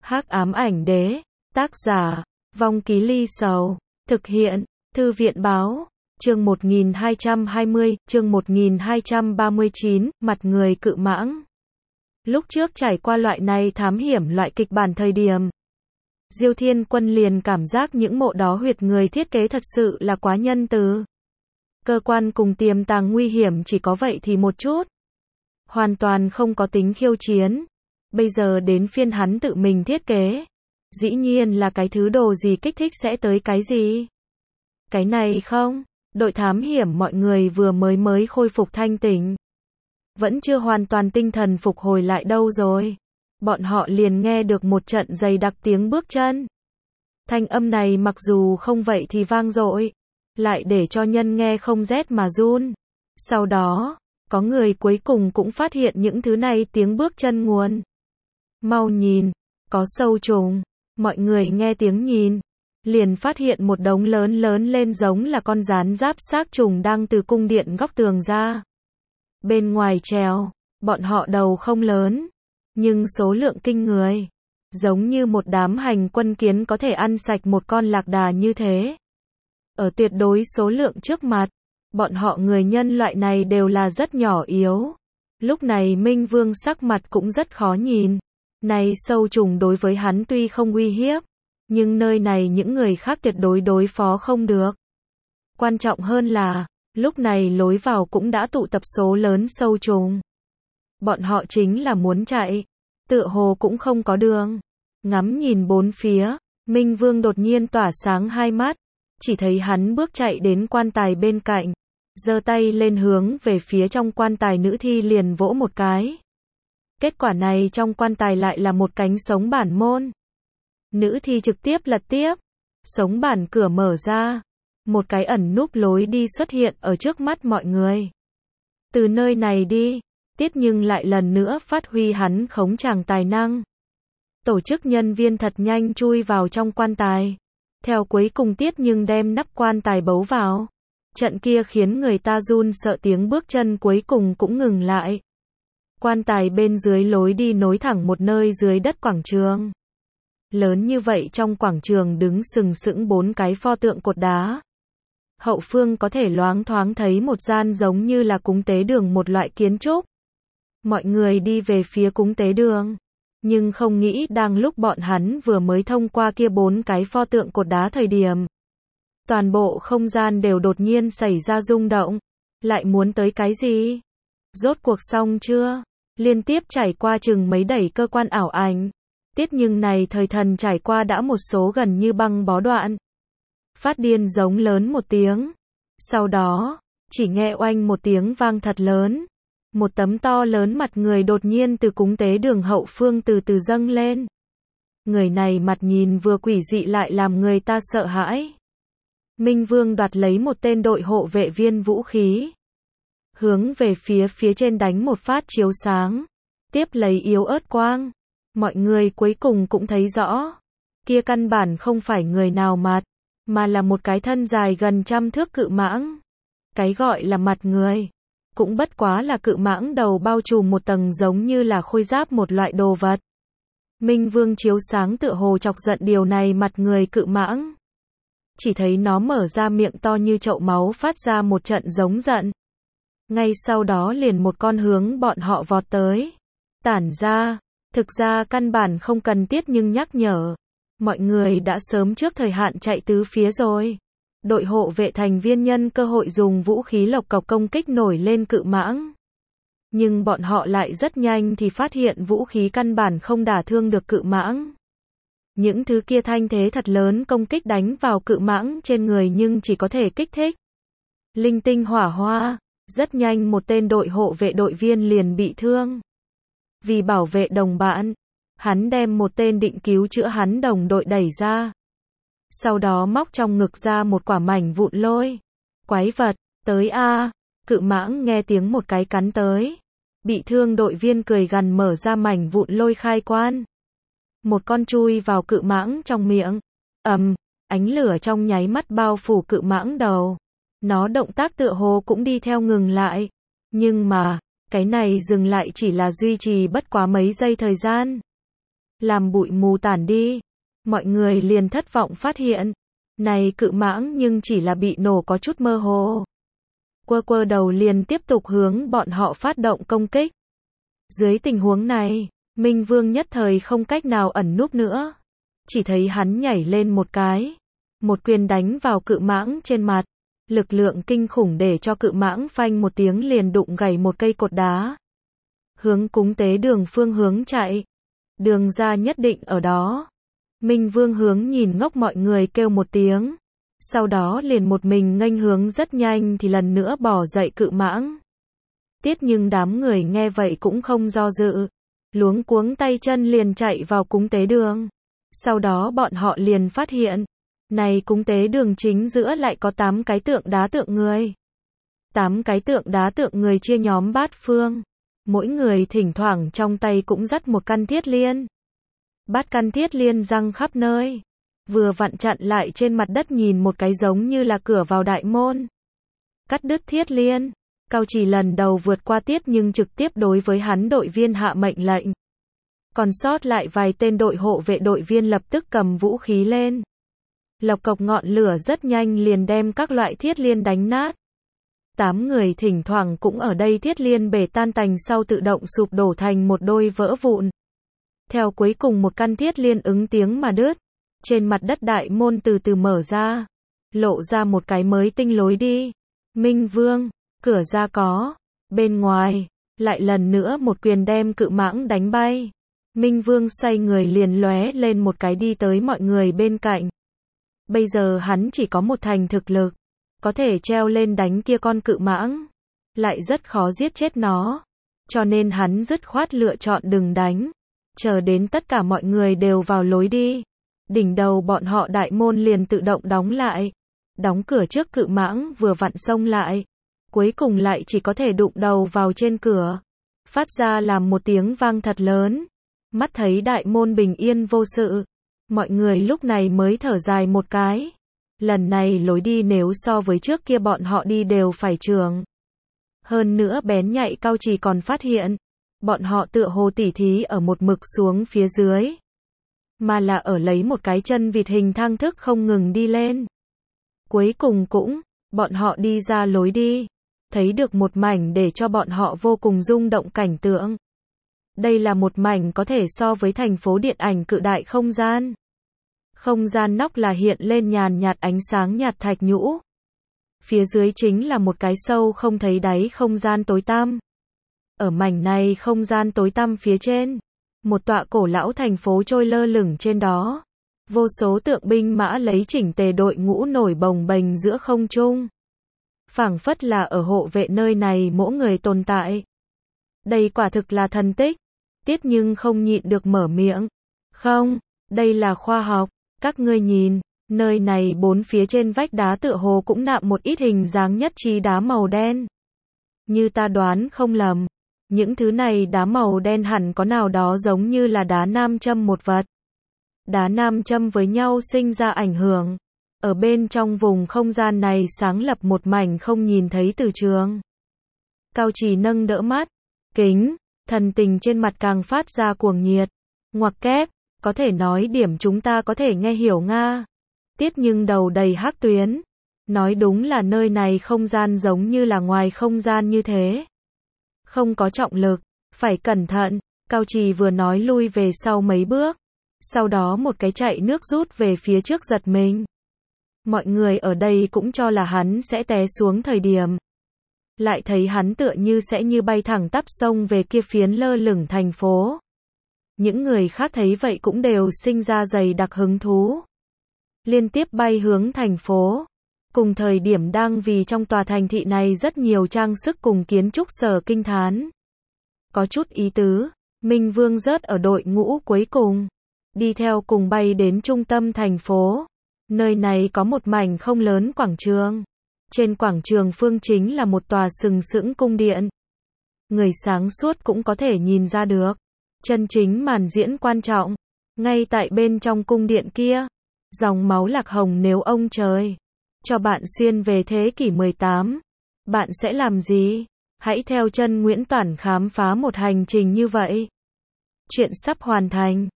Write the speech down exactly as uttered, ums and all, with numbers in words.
Hắc ám ảnh đế, tác giả, Vong Ký Ly Sầu, thực hiện, Thư viện báo, chương một nghìn hai trăm hai mươi, chương một nghìn hai trăm ba mươi chín, mặt người cự mãng. Lúc trước trải qua loại này thám hiểm loại kịch bản thời điểm, Diêu Thiên Quân liền cảm giác những mộ đó huyệt người thiết kế thật sự là quá nhân từ. Cơ quan cùng tiềm tàng nguy hiểm chỉ có vậy thì một chút. Hoàn toàn không có tính khiêu chiến. Bây giờ đến phiên hắn tự mình thiết kế. Dĩ nhiên là cái thứ đồ gì kích thích sẽ tới cái gì. Cái này không, đội thám hiểm mọi người vừa mới mới khôi phục thanh tỉnh. Vẫn chưa hoàn toàn tinh thần phục hồi lại đâu rồi. Bọn họ liền nghe được một trận dày đặc tiếng bước chân. Thanh âm này mặc dù không vậy thì vang dội, lại để cho nhân nghe không rét mà run. Sau đó, có người cuối cùng cũng phát hiện những thứ này tiếng bước chân nguồn. Mau nhìn, có sâu trùng. Mọi người nghe tiếng nhìn, liền phát hiện một đống lớn lớn lên giống là con gián giáp xác trùng đang từ cung điện góc tường ra. Bên ngoài trèo, bọn họ đầu không lớn, nhưng số lượng kinh người. Giống như một đám hành quân kiến có thể ăn sạch một con lạc đà như thế. Ở tuyệt đối số lượng trước mặt, bọn họ người nhân loại này đều là rất nhỏ yếu. Lúc này Minh Vương sắc mặt cũng rất khó nhìn. Này sâu trùng đối với hắn tuy không uy hiếp, nhưng nơi này những người khác tuyệt đối đối phó không được. Quan trọng hơn là, lúc này lối vào cũng đã tụ tập số lớn sâu trùng. Bọn họ chính là muốn chạy, tựa hồ cũng không có đường. Ngắm nhìn bốn phía, Minh Vương đột nhiên tỏa sáng hai mắt, chỉ thấy hắn bước chạy đến quan tài bên cạnh, giơ tay lên hướng về phía trong quan tài nữ thi liền vỗ một cái. Kết quả này trong quan tài lại là một cánh sống bản môn. Nữ thi trực tiếp lật tiếp, sống bản cửa mở ra, một cái ẩn núp lối đi xuất hiện ở trước mắt mọi người. Từ nơi này đi, Tiết Nhưng lại lần nữa phát huy hắn khống chàng tài năng. Tổ chức nhân viên thật nhanh chui vào trong quan tài. Theo cuối cùng Tiết Nhưng đem nắp quan tài bấu vào. Trận kia khiến người ta run sợ tiếng bước chân cuối cùng cũng ngừng lại. Quan tài bên dưới lối đi nối thẳng một nơi dưới đất quảng trường. Lớn như vậy trong quảng trường đứng sừng sững bốn cái pho tượng cột đá. Hậu phương có thể loáng thoáng thấy một gian giống như là cúng tế đường một loại kiến trúc. Mọi người đi về phía cúng tế đường. Nhưng không nghĩ đang lúc bọn hắn vừa mới thông qua kia bốn cái pho tượng cột đá thời điểm. Toàn bộ không gian đều đột nhiên xảy ra rung động. Lại muốn tới cái gì? Rốt cuộc xong chưa? Liên tiếp trải qua chừng mấy đẩy cơ quan ảo ảnh. Tiết Nhưng này thời thần trải qua đã một số gần như băng bó đoạn. Phát điên giống lớn một tiếng. Sau đó, chỉ nghe oanh một tiếng vang thật lớn. Một tấm to lớn mặt người đột nhiên từ cúng tế đường hậu phương từ từ dâng lên. Người này mặt nhìn vừa quỷ dị lại làm người ta sợ hãi. Minh Vương đoạt lấy một tên đội hộ vệ viên vũ khí. Hướng về phía phía trên đánh một phát chiếu sáng. Tiếp lấy yếu ớt quang. Mọi người cuối cùng cũng thấy rõ. Kia căn bản không phải người nào mặt. Mà là một cái thân dài gần trăm thước cự mãng. Cái gọi là mặt người. Cũng bất quá là cự mãng đầu bao trùm một tầng giống như là khôi giáp một loại đồ vật. Minh Vương chiếu sáng tựa hồ chọc giận điều này mặt người cự mãng. Chỉ thấy nó mở ra miệng to như chậu máu phát ra một trận giống giận. Ngay sau đó liền một con hướng bọn họ vọt tới. Tản ra, thực ra căn bản không cần Tiết Nhưng nhắc nhở. Mọi người đã sớm trước thời hạn chạy tứ phía rồi. Đội hộ vệ thành viên nhân cơ hội dùng vũ khí lộc cộc công kích nổi lên cự mãng. Nhưng bọn họ lại rất nhanh thì phát hiện vũ khí căn bản không đả thương được cự mãng. Những thứ kia thanh thế thật lớn công kích đánh vào cự mãng trên người nhưng chỉ có thể kích thích linh tinh hỏa hoa. Rất nhanh một tên đội hộ vệ đội viên liền bị thương. Vì bảo vệ đồng bạn, hắn đem một tên định cứu chữa hắn đồng đội đẩy ra. Sau đó móc trong ngực ra một quả mảnh vụn lôi. Quái vật, tới a. Cự mãng nghe tiếng một cái cắn tới. Bị thương đội viên cười gằn mở ra mảnh vụn lôi khai quan. Một con chui vào cự mãng trong miệng. Ầm, ánh lửa trong nháy mắt bao phủ cự mãng đầu. Nó động tác tựa hồ cũng đi theo ngừng lại. Nhưng mà, cái này dừng lại chỉ là duy trì bất quá mấy giây thời gian. làm bụi mù tản đi. Mọi người liền thất vọng phát hiện, này cự mãng nhưng chỉ là bị nổ có chút mơ hồ. Quơ quơ đầu liền tiếp tục hướng bọn họ phát động công kích. Dưới tình huống này, Minh Vương nhất thời không cách nào ẩn núp nữa. Chỉ thấy hắn nhảy lên một cái, một quyền đánh vào cự mãng trên mặt. Lực lượng kinh khủng để cho cự mãng phanh một tiếng liền đụng gãy một cây cột đá. Hướng cúng tế đường phương hướng chạy. Đường ra nhất định ở đó. Minh Vương hướng nhìn ngốc mọi người kêu một tiếng. Sau đó liền một mình nghênh hướng rất nhanh thì lần nữa bỏ dậy cự mãng. Tiết nhưng đám người nghe vậy cũng không do dự. Luống cuống tay chân liền chạy vào cúng tế đường. Sau đó bọn họ liền phát hiện. Này cúng tế đường chính giữa lại có tám cái tượng đá tượng người. tám cái tượng đá tượng người chia nhóm bát phương. Mỗi người thỉnh thoảng trong tay cũng dắt một căn thiết liên. Bát căn thiết liên răng khắp nơi. Vừa vặn chặn lại trên mặt đất nhìn một cái giống như là cửa vào đại môn. Cắt đứt thiết liên. Cao Chỉ lần đầu vượt qua Tiết nhưng trực tiếp đối với hắn đội viên hạ mệnh lệnh. Còn sót lại vài tên đội hộ vệ đội viên lập tức cầm vũ khí lên. Lộc cộc ngọn lửa rất nhanh liền đem các loại thiết liên đánh nát. Tám người thỉnh thoảng cũng ở đây thiết liên bể tan tành sau tự động sụp đổ thành một đôi vỡ vụn. Theo cuối cùng một căn thiết liên ứng tiếng mà đứt. Trên mặt đất đại môn từ từ mở ra. Lộ ra một cái mới tinh lối đi. Minh Vương, cửa ra có. Bên ngoài, lại lần nữa một quyền đem cự mãng đánh bay. Minh Vương xoay người liền lóe lên một cái đi tới mọi người bên cạnh. Bây giờ hắn chỉ có một thành thực lực. Có thể treo lên đánh kia con cự mãng. Lại rất khó giết chết nó. Cho nên hắn dứt khoát lựa chọn đừng đánh. Chờ đến tất cả mọi người đều vào lối đi. Đỉnh đầu bọn họ đại môn liền tự động đóng lại. Đóng cửa trước cự mãng vừa vặn xông lại. Cuối cùng lại chỉ có thể đụng đầu vào trên cửa. Phát ra làm một tiếng vang thật lớn. Mắt thấy đại môn bình yên vô sự. Mọi người lúc này mới thở dài một cái. Lần này lối đi nếu so với trước kia bọn họ đi đều phải trường. Hơn nữa bén nhạy Cao Chỉ còn phát hiện. Bọn họ tựa hồ tỉ thí ở một mực xuống phía dưới. Mà là ở lấy một cái chân vịt hình thang thức không ngừng đi lên. Cuối cùng cũng, bọn họ đi ra lối đi. Thấy được một mảnh để cho bọn họ vô cùng rung động cảnh tượng. Đây là một mảnh có thể so với thành phố điện ảnh cự đại không gian. Không gian nóc là hiện lên nhàn nhạt ánh sáng nhạt thạch nhũ. Phía dưới chính là một cái sâu không thấy đáy không gian tối tăm. Ở mảnh này không gian tối tăm phía trên, một tọa cổ lão thành phố trôi lơ lửng trên đó. Vô số tượng binh mã lấy chỉnh tề đội ngũ nổi bồng bềnh giữa không trung. Phảng phất là ở hộ vệ nơi này mỗi người tồn tại. Đây quả thực là thần tích. Tiết nhưng không nhịn được mở miệng. Không, đây là khoa học. Các ngươi nhìn, nơi này bốn phía trên vách đá tựa hồ cũng nạm một ít hình dáng nhất trí đá màu đen. Như ta đoán không lầm, những thứ này đá màu đen hẳn có nào đó giống như là đá nam châm một vật. Đá nam châm với nhau sinh ra ảnh hưởng. Ở bên trong vùng không gian này sáng lập một mảnh không nhìn thấy từ trường. Cao Chỉ nâng đỡ mắt, kính, thần tình trên mặt càng phát ra cuồng nhiệt. Ngoặc kép, có thể nói điểm chúng ta có thể nghe hiểu Nga. Tiết nhưng đầu đầy hắc tuyến. Nói đúng là nơi này không gian giống như là ngoài không gian như thế. Không có trọng lực, phải cẩn thận. Cao Chỉ vừa nói lui về sau mấy bước. Sau đó một cái chạy nước rút về phía trước giật mình. Mọi người ở đây cũng cho là hắn sẽ té xuống thời điểm. Lại thấy hắn tựa như sẽ như bay thẳng tắp sông về kia phiến lơ lửng thành phố. Những người khác thấy vậy cũng đều sinh ra dày đặc hứng thú. Liên tiếp bay hướng thành phố. Cùng thời điểm đang vì trong tòa thành thị này rất nhiều trang sức cùng kiến trúc sở kinh thán. Có chút ý tứ, Minh Vương rớt ở đội ngũ cuối cùng. Đi theo cùng bay đến trung tâm thành phố. Nơi này có một mảnh không lớn quảng trường. Trên quảng trường phương chính là một tòa sừng sững cung điện. Người sáng suốt cũng có thể nhìn ra được. Chân chính màn diễn quan trọng. Ngay tại bên trong cung điện kia. Dòng máu lạc hồng nếu ông trời cho bạn xuyên về thế kỷ mười tám. Bạn sẽ làm gì? Hãy theo chân Nguyễn Toản khám phá một hành trình như vậy. Chuyện sắp hoàn thành.